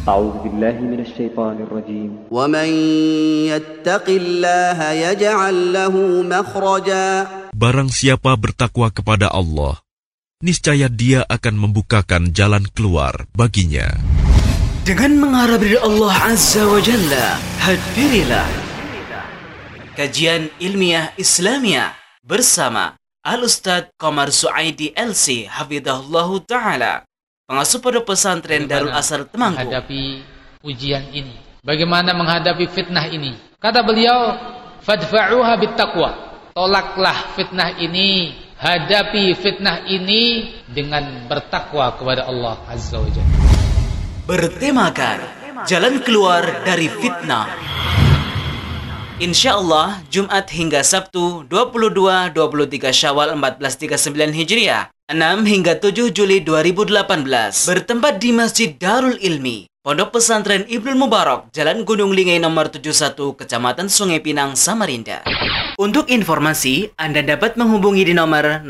أعوذ بالله من الشيطان الرجيم ومن يتق الله يجعل له مخرجا. Barang siapa bertakwa kepada Allah, niscaya Dia akan membukakan jalan keluar baginya. Dengan mengharap dari Allah Azza wa Jalla, hadirilah kajian ilmiah Islamiyah bersama Al-Ustadz Qamar Suaidi LC Hafidhahullahu Ta'ala, pengasuh pondok pesantren Darul Asar Temanggung. Menghadapi ujian ini, bagaimana menghadapi fitnah ini? Kata beliau, fadfa'uha bittaqwa. Tolaklah fitnah ini, hadapi fitnah ini dengan bertakwa kepada Allah Azza wa Jalla. Bertemakan jalan keluar dari fitnah. InsyaAllah Jumat hingga Sabtu 22-23 Syawal 1439 Hijriah 6 hingga 7 Juli 2018 bertempat di Masjid Darul Ilmi, Pondok Pesantren Ibnul Mubarak, Jalan Gunung Lingai nomor 71, Kecamatan Sungai Pinang, Samarinda. Untuk informasi, Anda dapat menghubungi di nomor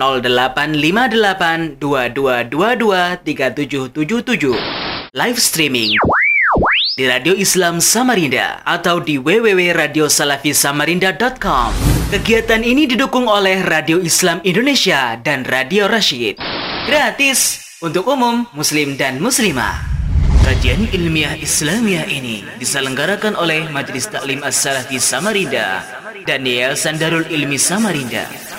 085822223777, live streaming di Radio Islam Samarinda atau di www.radiosalafi.samarinda.com. Kegiatan ini didukung oleh Radio Islam Indonesia dan Radio Rasyid. Gratis untuk umum muslim dan muslimah. Kajian ilmiah Islamiyah ini diselenggarakan oleh Majelis Taklim As-Salafi Samarinda dan Yayasan Darul Ilmi Samarinda.